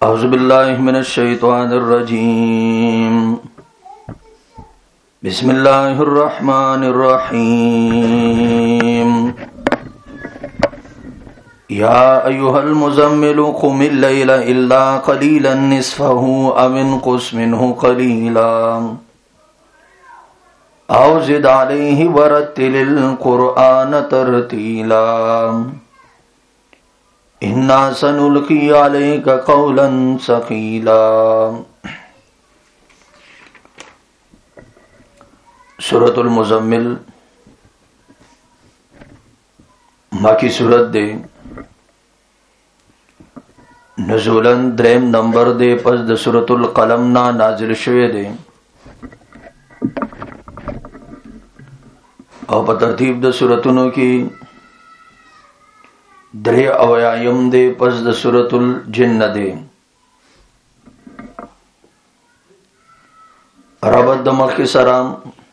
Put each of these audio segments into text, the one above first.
أعوذ بالله من الشيطان الرجيم بسم الله الرحمن الرحيم يا أيها المزمل قم الليل إلا قليلا نصفه أو انقص منه قليلا أو زد عليه ورتل القرآن ترتيلا إنا سنلقي عليك قولا ثقيلا سورة المزمل مکی سورت دے نزولاً دریم نمبر دے پس د سورة القلم نا نازل شوے دے او په ترتیب د سورتونو کی درې اویایم دے پس د سورۃ الجن دے ربط د مخی سرام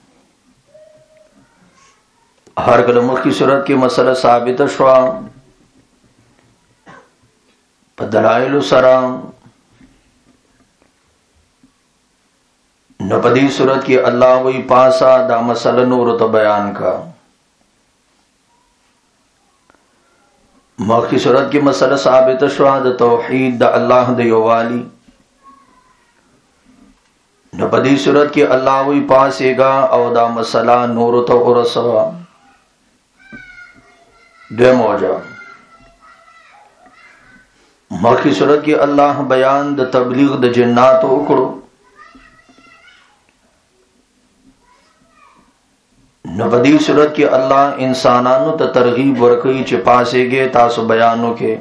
هر کله مخی صورت کی مسئلہ ثابت شوا په دلائل سرام نو په دې صورت کی الله وی پاسا دا مسئلہ نور ته بیان کا مخی صورت کی مسئلہ ثابت شوا د توحید د الله د یووالی نو په دې صورت کی الله وی پاسېګا او دا مسئلہ نور ته ورسوا دوی موجه مخی صورت کی الله بیان د تبلیغ د جنات وکړو نو په دې صورت کې الله انسانانو ته ترغیب ورکوي چې پاسېږي تاسو بیانو کې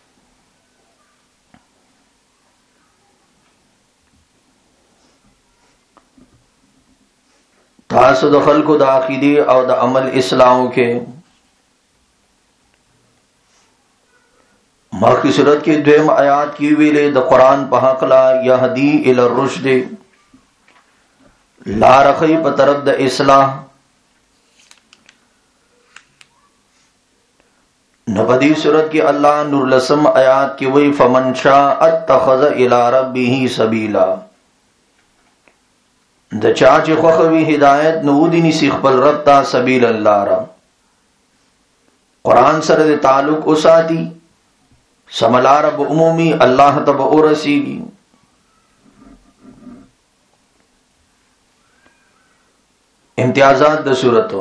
تاسو د خلکو د عقیدې او د عمل اصلاح کې مخکې صورت کې دویم آیات کې ویلې د قرآن په حق لا یهدی الی الرشد لار خی په طرف د اصلاح نبدی صورت کی اللہ نور لسم آیات کی وی فمن شاء اتخذ الى ربه سبیلا د چاچ خوخوی ہدایت نودی نسی خپل رب تا سبیل اللہ را قرآن سره د تعلق اساتی سملا رب عمومی اللہ تب ارسیگی امتیازات د صورتوں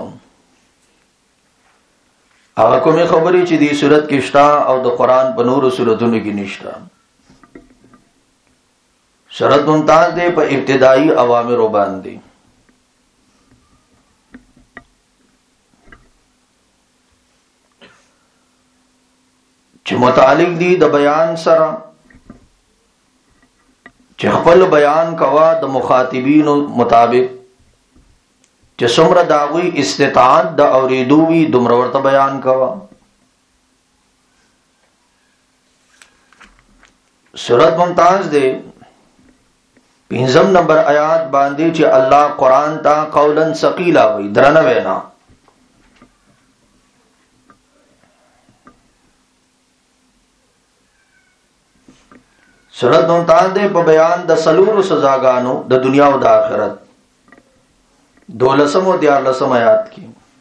هغه کومه خبرې چې دې صورت کې شتا او د قران په نورو صورتونو کې نشتا شرط ممتاز دې په ابتدائی اوامر باندې چې متعلق دي د بیان سره چې خپل بیان کوا د مخاطبینو مطابق چې څومره داوی استطاعت د اوریدو وی دومره ورته بیان کوا سورۃ ممتاز دے 5 نمبر آیات باندې چې الله قرآن تا قولا ثقیلا وی درنه وینا سورۃ ممتاز دے په بیان د سلور سزاګانو د دنیا او د آخرت 12 و 13 آیات کی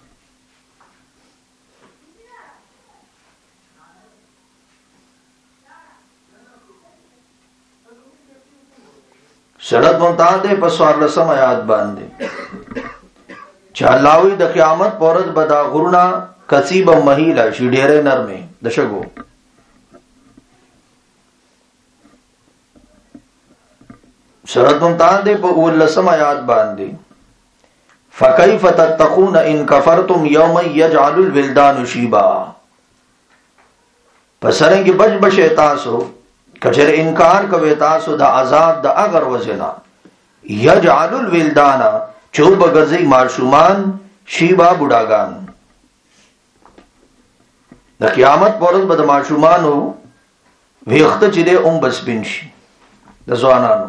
سورۃ ممتاز دے په 14 آیات باندې چې الله وی د قیامت پورز بدا غرنا کسیب مهیلا شي ډېرې نرمه دشګو سورۃ ممتاز دے په 19 آیات باندې فَكَيْفَ تَتَّقُونَ إِن كَفَرْتُمْ يَوْمًا يَجْعَلُ الْوِلْدَانُ شِيبًا پسرنګ بچ بشے تاسو کچر انکار کوي تاسو د عذاب د اگر وزنا يَجْعَلُ الْوِلْدَانَ چوب غزي معصومان شیبا بډاګان د قیامت پرځ بد معصومانو ویخت چې د بس بن شي د ځوانانو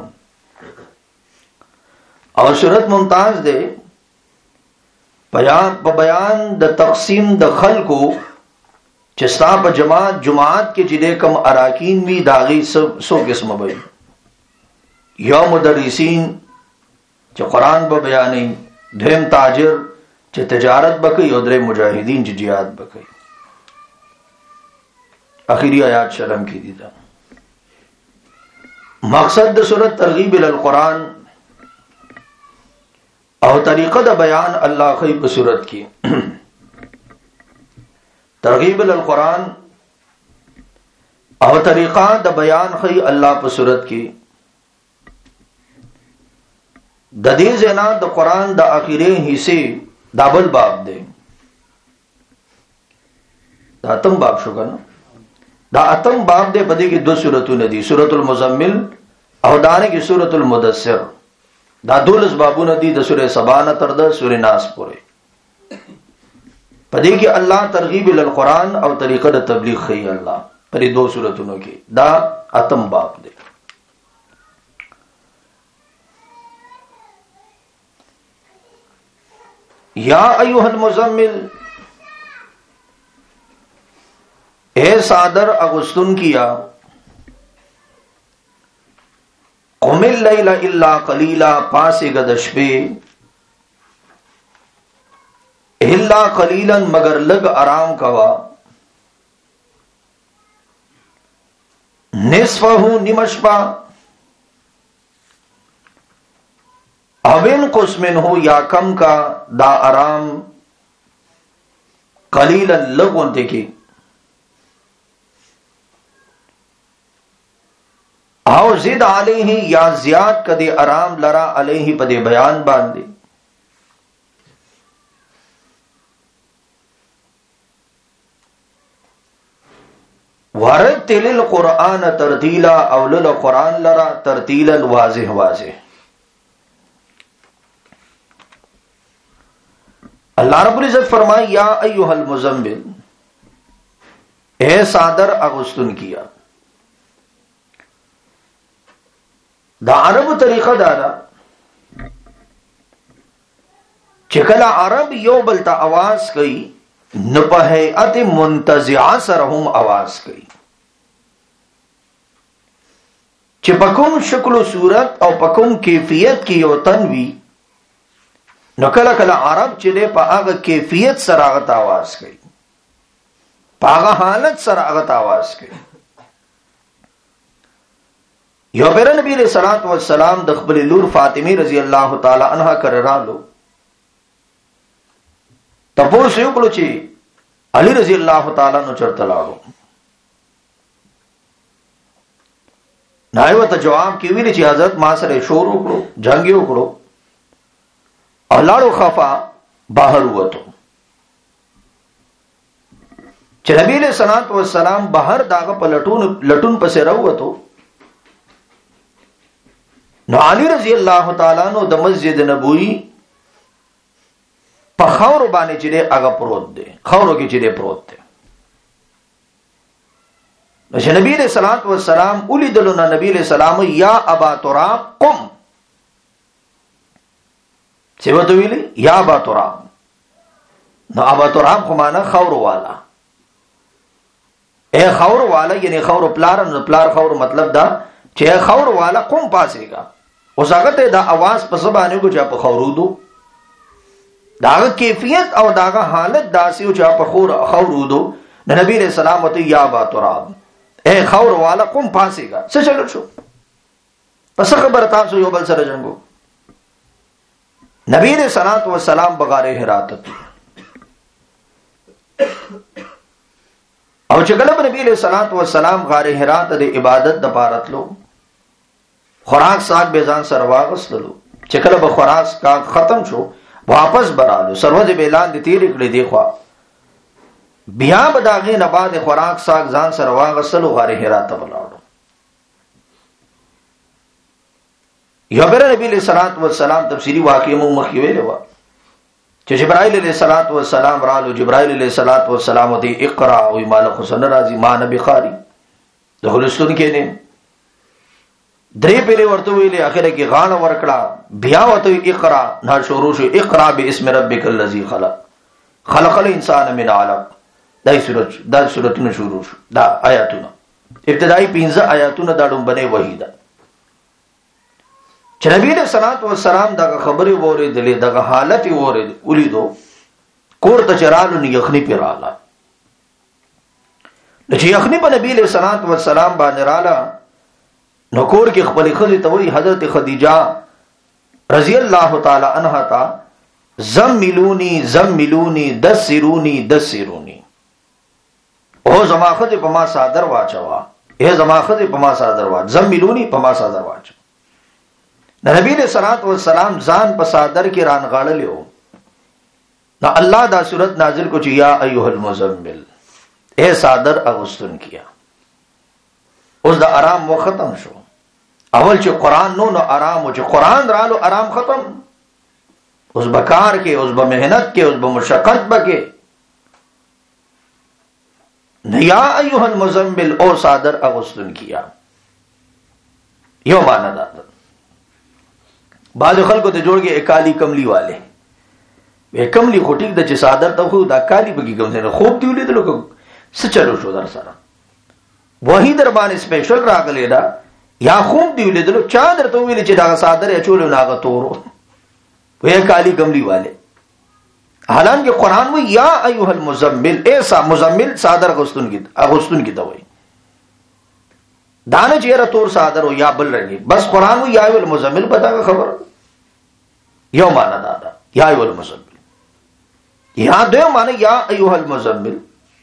او صورت ممتاز دے بیان د تقسیم د خلقو چې ستا په جماعت کې چې کم اراکین وي داغي سو قسم وي. یو مدرسین چې قرآن به بیانې، دویم تاجر چې تجارت بکوي، او درې مجاهدین چې جهاد بکوي. اخیری آیات شرم کی دي دا مقصد د سورۃ ترغیب ال القرآن او طریقه د بیان الله خی په سورۃ کې ترغیب ال القرآن او طریقه د بیان خی الله په سورۃ کې د دې زنا د قرآن د اخیری حصے دابل باب دی. دا اتم باب شو کنه، دا اتم باب دے. پدې کې دو سورتونه دي، سورۃ المزمل او دانه کې سورۃ المدثر. دا 12 بابونه دي د سورې سبا نه تر د سورې ناس پورې. پدې کې الله ترغیب ال القرآن او طریقه د تبلیغ خي الله پرې دو سورتونو کې. دا اتم باب دی. یا ایها المزمل، اے صادر اغسطن کیا، قم اللیل الا قلیلا، پاسے گدشبے، الا قلیلا مگر لگ آرام کوا، نصفہ نمشپا، اوین قسمن ہو یا کم کا دا آرام، قلیلا لگون دیکھی، او زد علیہ یا زیاد کدے آرام لرا علیہ پدے بیان باندے. ورتل القرآن ترتیلا، اولل قرآن لرا ترتیلا واضح واضح. اللہ رب العزت فرمائے یا ایوہ المزمل، اے صادر اغسطن کیا. دا عرب طریقہ دارا چکلا عرب یو بلتا آواز کئی نپہیعت منتزعہ سرہم آواز کئی، چی پکم شکل و صورت او پکم کیفیت کی یو تنوی نو کلا کلا عرب چلے پا آغا کیفیت سراغت آواز کئی، پا آغا حالت سراغت آواز کئی. یو پیر نبی علیہ الصلوۃ والسلام د خپل لور فاطمی رضی اللہ تعالی عنہا کررالو تپوس یو کړو چې علی رضی اللہ تعالی عنہ چرته لاړو. نایو ته جواب کې ویل چې حضرت ما سره شور وکړو، جنگ وکړو، او لاړو خفا بهر وته. چې نبی علیہ الصلوۃ والسلام بهر داغه په لټون پسې راووتو، نو علی رضی اللہ تعالیٰ عنہ د مسجد نبوی په خور باندې چې هغه پروت دی، خورو کې چې پروت دی. نو چې نبی علیہ الصلوۃ والسلام ولیدلو، نبی علیہ السلام یا ابا تراب قم، څه وته ویلي یا ابا تراب. نو ابا تراب خو معنا خور والا، اے خور والا یعنی خور پلار. نو پلار خور مطلب دا چې خور والا قم پاسېګا. اوس هغه ته دا आवाज په سبانه کو چې په خورودو داغه کیفیت او داغه حالت داسې او چې په خورودو نبی علیہ السلام ته یا ابا تراب، اے خور والا قم پاسېګا. څه چلو شو؟ پس خبر تاسو یو بل سره جنگو. نبی علیہ الصلوۃ والسلام بغار حرات او چې کله نبی علیہ الصلوۃ والسلام غار حرات د عبادت د پارتلو، خوراک ساک به ځان سره واغستلو. چې کله به خوراک کا ختم شو واپس برالو، سروځ به اعلان دي تیر کړی دی خو بیا به داغه نه بعد خوراک ساک ځان سره واغستلو، غار حرات ته ولاړو. یو بر نبی علیہ الصلوۃ والسلام تفسیری واقعه مو مخکې ویلو چې جبرائیل علیہ الصلوۃ والسلام رالو. جبرائیل علیہ الصلوۃ والسلام ته اقرا او مال حسن راضی ما نبی خاری دخلستون کې نه درې پیلې ورته ویلې، اخره کې غاڼه ورکړه، بیا وته اقرا نه شروع شو. اقرا باسم ربک الذی خلق، خلق الانسان من علق. دا سورتونه شروع شو، دا آیاتونه ابتدائی 15 آیاتونه دا ډومبنه وحی ده چې نبی علیہ الصلوۃ والسلام دا خبره وریدلې، دا حالت ولیدو، کور ته چرالو نه یخنی پیراله، چې یخنی په نبی علیہ الصلوۃ والسلام باندې رااله نو کور کې خپل خزي ته وی حضرت خدیجه رضی الله تعالی عنها تا زملونی زملونی دسرونی دسرونی، او زما خزي په ما صادر واچوا، زما خزي په ما صادر واچ، زملونی په ما صادر واچ. نبی علیہ الصلوۃ والسلام ځان په صادر کې ران غاړلیو، نو الله دا سورت نازل کو چې یا ایها المزمل، اے صادر اغوستن کیا. اوس دا آرام و ختم شو، اول چې قرآن نو آرام، و چې قرآن رالو آرام ختم. اوس بکار کې، اوس بمحنت کې، اوس بمشقت بکې. یا ایها المزمل، او صادر اغوستن کیا. یو معنی دا بعض خلکو ته جوړ کې اکالی کملی والے، کملی خو ټیک د چې صادر ته خو دا کالی بګي کوم څه خوب دی ولیدلو کو څه چلو شو در سره وਹੀ در باندې سپیشل راغلی دا، یا خوب دی ولیدلو چا درته ویل چې دا صادر یې چولو ناغه تورو وې کالی کملی والے. حالانکه قرآن وی یا ایها المزمل، ایسا مزمل صادر اغوستن کی دوی دانه چیرې تور صادر او یا بل رہی، بس قرآن وی یا ایها المزمل پتا کا خبر یو معنی دا یا ایها المزمل. یا دو معنی یا ایها المزمل،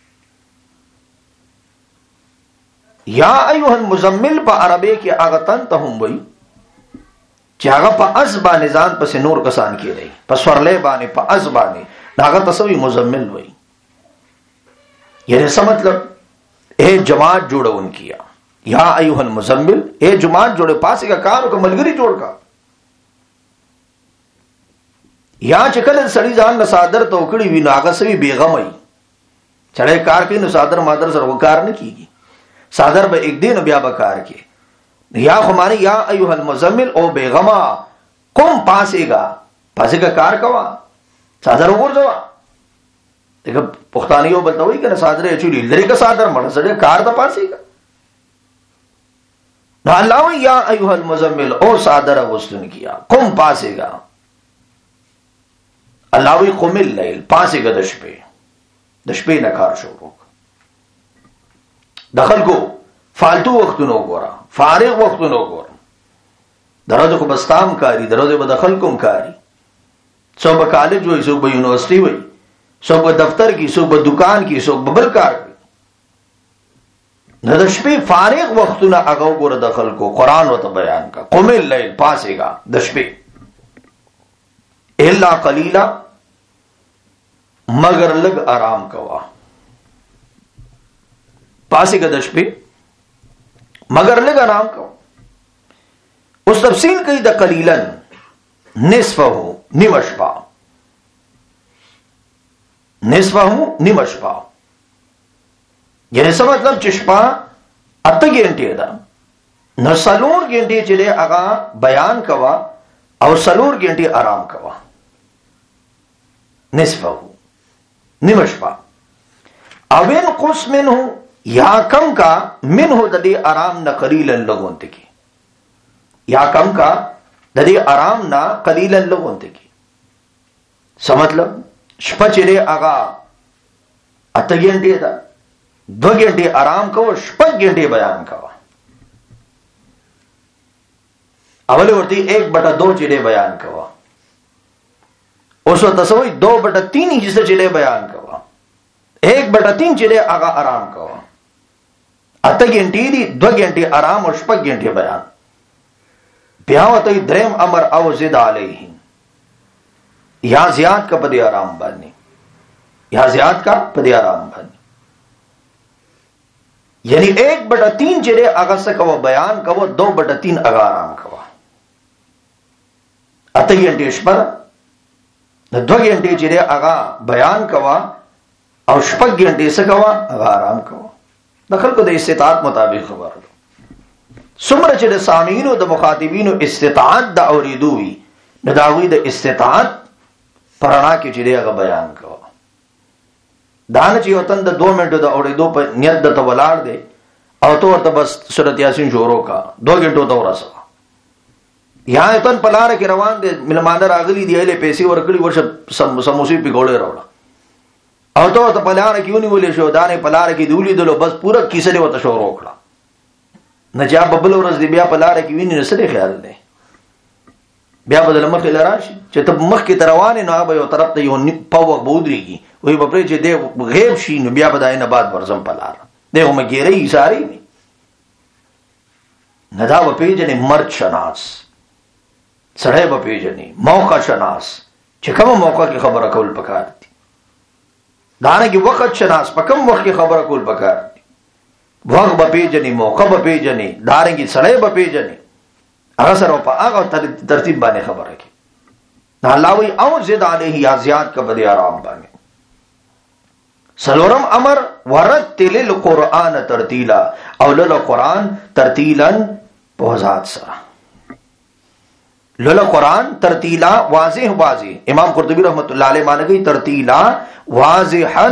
یا ایها المزمل په عربی کې اغتن ته هم وی چې هغه په ازبان ځان پس نور کسان کېدی، په سورلې باندې په ازبان هغه تسوی مزمل وی. یعنی څه مطلب، اے جماعت جوړون کیا، یا ایها المزمل، اے جماعت جوړه پاسه کا کار او ملګری جوړ کا. یا چې کله سړی ځان نه صادر توکړي وی ناغه سوي بیغمای چړې کار کوي نو صادر مادر سره وکار نه کیږي، صادر به ایک دین بیا بکار کې. یا خمانی یا ایها المزمل، او بیغما قم پاسے کا کار کوا، صادر وګورځوا. دغه پښتانیو بلتوي کنه صادر اچولي لري کا صادر مړ سره کار د پاسې کا. نو الله یا ایها المزمل، او صادر غسل کیا، قم پاسے کا. الله وی قم الليل، پاسے کا د شپې نه کار شروع. دخل کو فالتو وختونو ګورا، فارغ وختونو ګورا، دروازه کو بستام کاری، دروازه په دخل کوم کاری، څو په کالج وای، څو په یونیورسيټي وای، څو په دفتر کې، څو په دکان کې، څو په بل کار کې. د شپې فارغ وختونه هغه ګوره دخل کو قرآن وته بیان کا. قم الليل، پاسه کا د شپې، الا قليلا، مگر لګ آرام کوا. پاسه کا د شپې مگر لګ آرام کوا. اوس تفصیل کوي د قلیلن، نصفه نیمشپا، نصفه نیمشپا. یعنی څه مطلب چې شپه 8 غنټې ده، نو 4 غنټې چې هغه بیان کوا او 4 غنټې آرام کوا. نصفه نیمشپا. او انقص منه، یا کم کا منه د دې آرام نه قلیلن لګونته کی، یا کم کا د دې آرام نه قلیلن لګونته کی. څه مطلب، شپه چې هغه 8 غنټې ده، 2 غنټې آرام کو، 6 غنټې بیان کوا. اول ورته 1/2 چې بیان کوا، اوس تاسو 2/3 حصہ چې بیان کوا، 1/3 چې هغه آرام کوا. 8 غنټې دي، 2 غنټې آرام او 6 غنټې بیان. بیا وته دریم امر او زد علیه، یا زیات کا پدی آرام باندې، یا زیات کا پدی آرام باندې. یعنی 1/3 چې هغه څه کوو بیان کوو، 2/3 هغه آرام کوو. 8 غنټې شپه، 2 غنټې چې هغه بیان کوو او 6 غنټې څه کوو هغه آرام کوو. د خلکو د استطاعت مطابق خبره. څومره چې د سامعینو د مخاطبینو استطاعت د اوریدو وي، نو د هغوی د استطاعت پرانا کې چې هغه بیان کوو. دانه چې وطن د 2 منټو د اورېدو په نیت د تولاړ دی او تو ورته بس سورۃ یاسین شروع کا 2 غنټو ته ورسه یا وطن په لار کې روان دي ملمانه راغلي دی له پیسې ورکړي ورشه سموسي پیګوړې راوړه او تو ته په لار کې ونیولې شو دانه په لار کې دیولې دلو بس پورا کیسه دی وته شروع کړه نه جا ببل ورځ دی بیا په لار کې ویني نسره خیال دی بیا بدل مخ لراشي چې ته مخ کې روانې نه به یو طرف ته یو پاو بودريږي وای په پرې چې دی غیب شي نو بیا بدای نه بعد ورزم په لار دی هم ګيري ساري نه دا په پیجنې مرد شناس سړی په پیجنې موقع شناس چې کوم موقع کې خبره کول پکار دي دانه کې وخت شناس په کوم وخت کې خبره کول پکار دي وخت په پیجنې موقع په پیجنې دانه کې سړی په پیجنې هغه سره په هغه ترتیب باندې خبره کوي الله وی او زد علیه یا زیاد کا بده آرام باندې سلورم امر ورتل القرآن ترتیلا او لل قرآن ترتیلا پوزات سره لل قرآن ترتیلا واضح واضح امام قرطبی رحمت اللہ علیہ معنی گئی ترتیلا واضحا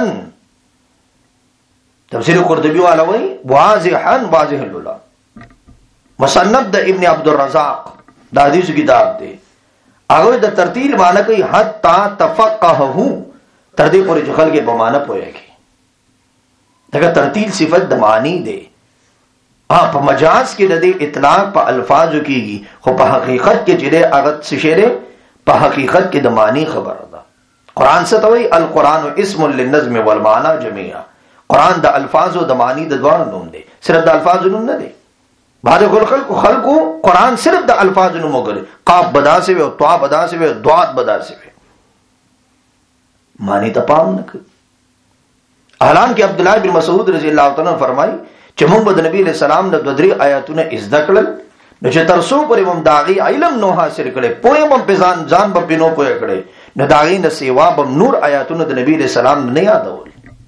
تفسیر قرطبی والا وی واضحا واضح لولا مصنف د ابن عبد الرزاق دا حدیث کتاب دی هغه د ترتیل معنی کوي حتا تفقهه تر دې پورې چې خلک په معنی پوهیږي دا ترتیل صفت د معنی دی په مجاز کې د دې اطلاق په الفاظو کېږي خو په حقیقت کې چې هغه څه شی په حقیقت کې د معنی خبره ده قران څه ته وایي القرآن اسم للنظم والمعنى جميعا قران د الفاظو د معنی د دوه نوم دی صرف د الفاظو نوم نه دی بعد خلقو قرآن صرف د الفاظ نو مګر قاف بدا سے او طا بدا سے او ضاد بدا سے معنی ته پام نه کړ اعلان کې عبد الله بن مسعود رضی الله تعالی عنہ فرمای چې موږ د نبی له سلام د دوه درې آیاتونه ازدا کړل نو چې ترسو پرې موږ داغي علم نو حاصل کړي پوهه موږ په ځان په پینو پوهه کړي نو داغي نه سیوا به نور آیاتونه د نبی له سلام نه یادول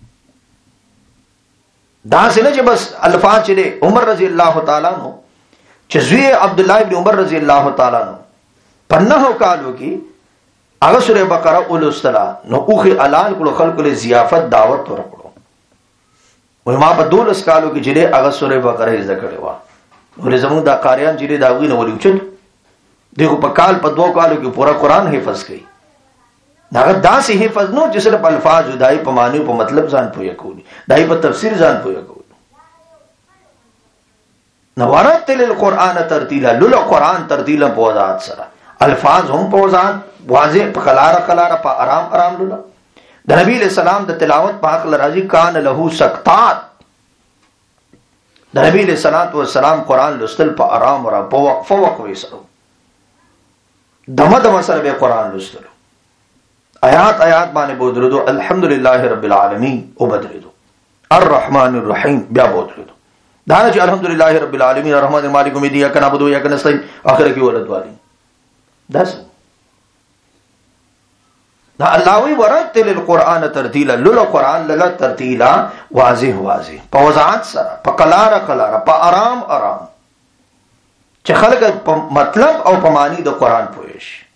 دا سینه چې بس الفاظ چې عمر رضی الله تعالی عنہ چې زوی عبد الله ابن عمر رضی الله تعالی عنہ پنه کالو کې هغه سوره بقره ولستلا نو اوخه اعلان کړو خلکو له ضیافت دعوت ورکړو وای ما په 12 کالو کې چې هغه سوره بقره زده کړې و ولې زموږ د قاریان چې دا غوینه ولوچل دغه په کال په 2 کالو کې پورا قران حفظ کړي هغه داسې حفظ نو چې صرف الفاظ دای په معنی په مطلب ځان پوهه کوي دای په تفسیر ځان پوهه کوي نو ورتل القرآن ترتیلا لول قرآن ترتیلا په وضاحت سره الفاظ هم په وضاحت واضح په کلاره په آرام لول د نبی له سلام د تلاوت په حق راضی کان له سکتات د نبی له صلوات و سلام قرآن لستل په آرام او په وقفه سره دمه سره به قرآن لستل آیات باندې بودرودو الحمدلله رب العالمین او بدرودو الرحمن الرحیم بیا بودرودو دا چې الحمدلله رب العالمین الرحمن مالک یوم الدین کنا عبدو یا کنا نستعین اخر کې ولد والی دا الله وی ورتل القرآن ترتیلا لول قرآن للا ترتیلا واضح په وضاحت سره په کلاره په آرام چې خلک په مطلب او په معنی د قرآن پوهیږي